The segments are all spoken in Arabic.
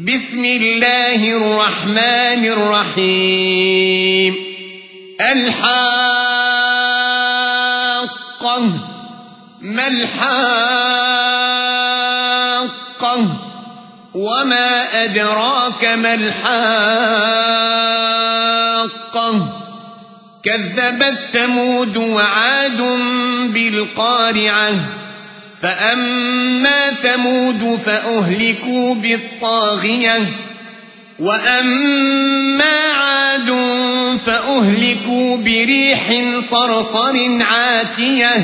بسم الله الرحمن الرحيم. الحاقة. ما الحاقة؟ وما أدراك ما الحاقة؟ كذبت ثمود وعاد بالقارعة. فأما ثمود فأهلكوا بالطاغية، وأما عاد فأهلكوا بريح صرصر عاتية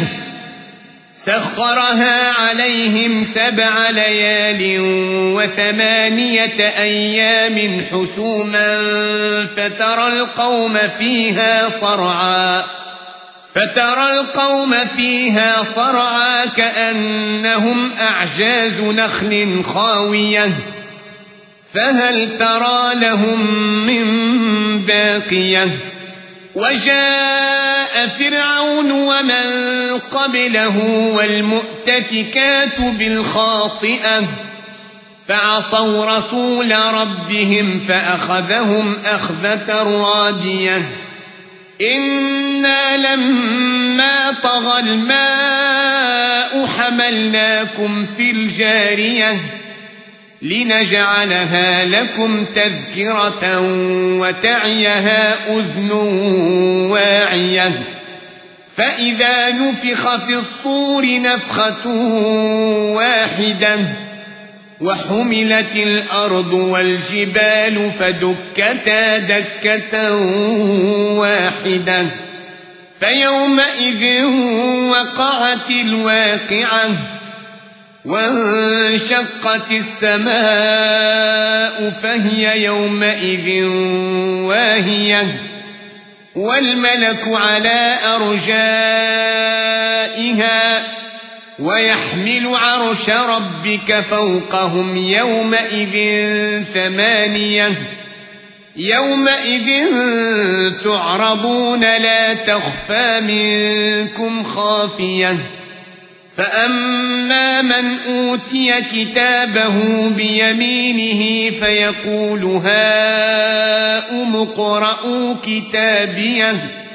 سخرها عليهم 7 ليال و8 أيام حسوما فترى القوم فيها صرعى كأنهم أعجاز نخل خاوية فهل ترى لهم من باقية. وجاء فرعون ومن قبله والمؤتفكات بالخاطئة فعصوا رسول ربهم فأخذهم أخذة رابية. إنا لما طغى الماء حملناكم في الجارية لنجعلها لكم تذكرة وتعيها أذن واعية. فإذا نفخ في الصور نفخة واحدة وحملت الأرض والجبال فدكتا دكة واحدة فيومئذ وقعت الواقعة وانشقت السماء فهي يومئذ واهية والملك على أرجائها ويحمل عرش ربك فوقهم يومئذ 8. يومئذ تعرضون لا تخفى منكم خافية. فأما من أوتي كتابه بيمينه فيقول هاؤم اقرءوا كتابيه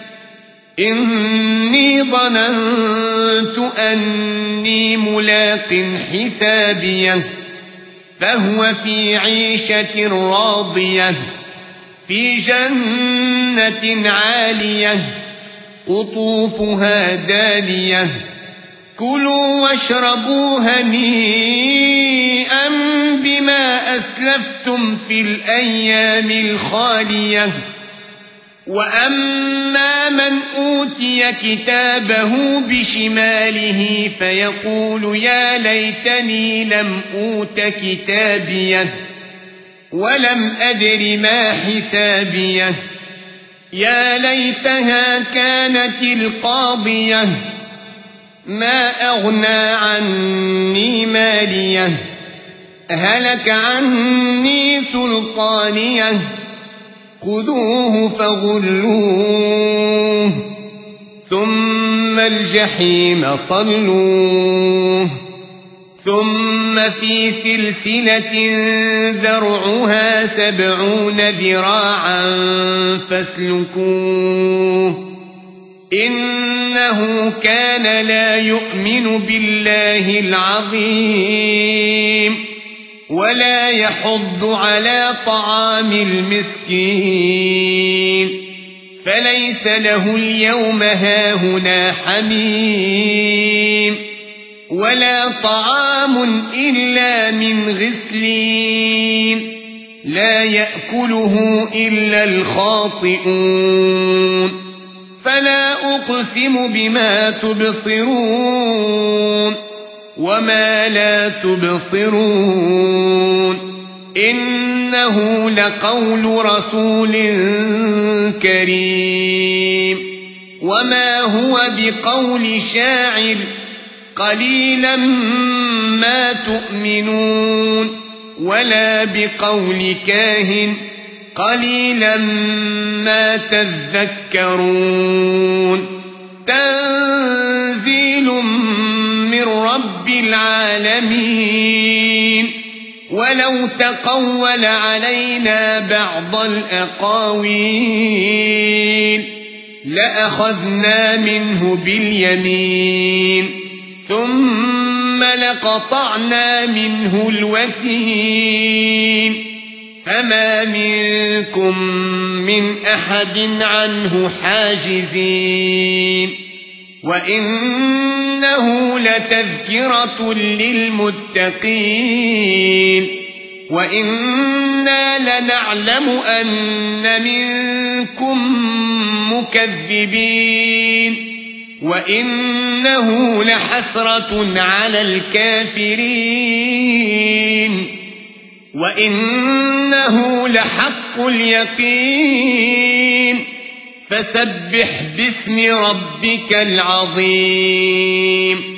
إني ظننت أني ملاق حسابيه. فهو في عيشة راضية في جنة عالية قطوفها دانية. كلوا واشربوا هنيئا بما أسلفتم في الأيام الخالية. وأما من أوتي كتابه بشماله فيقول يا ليتني لم أوت كتابيه ولم أدر ما حسابيه. يا ليتها كانت القاضية ما أغنى عني ماليه هلك عني سلطانيه. خذوه فغلوه ثم الجحيم صلوه ثم في سلسلة ذرعها 70 ذراعا فاسلكوه. إنه كان لا يؤمن بالله العظيم ولا يحض على طعام المسكين فليس له اليوم هاهنا حميم ولا طعام إلا من غسلين لا يأكله إلا الخاطئون. فلا أقسم بما تبصرون وما لا تبصرون إنه لقول رسول كريم وما هو بقول شاعر قليلا ما تؤمنون ولا بقول كاهن قليلا ما تذكرون. تنزيل من رب العالمين ولو تقول علينا بعض الأقاويل لأخذنا منه باليمين ثم لقطعنا منه الوتين فما منكم من أحد عنه حاجزين وإنه لتذكرة للمتقين وإنا لنعلم أن منكم مكذبين وإنه لحسرة على الكافرين وإنه لحق اليقين فسبح باسم ربك العظيم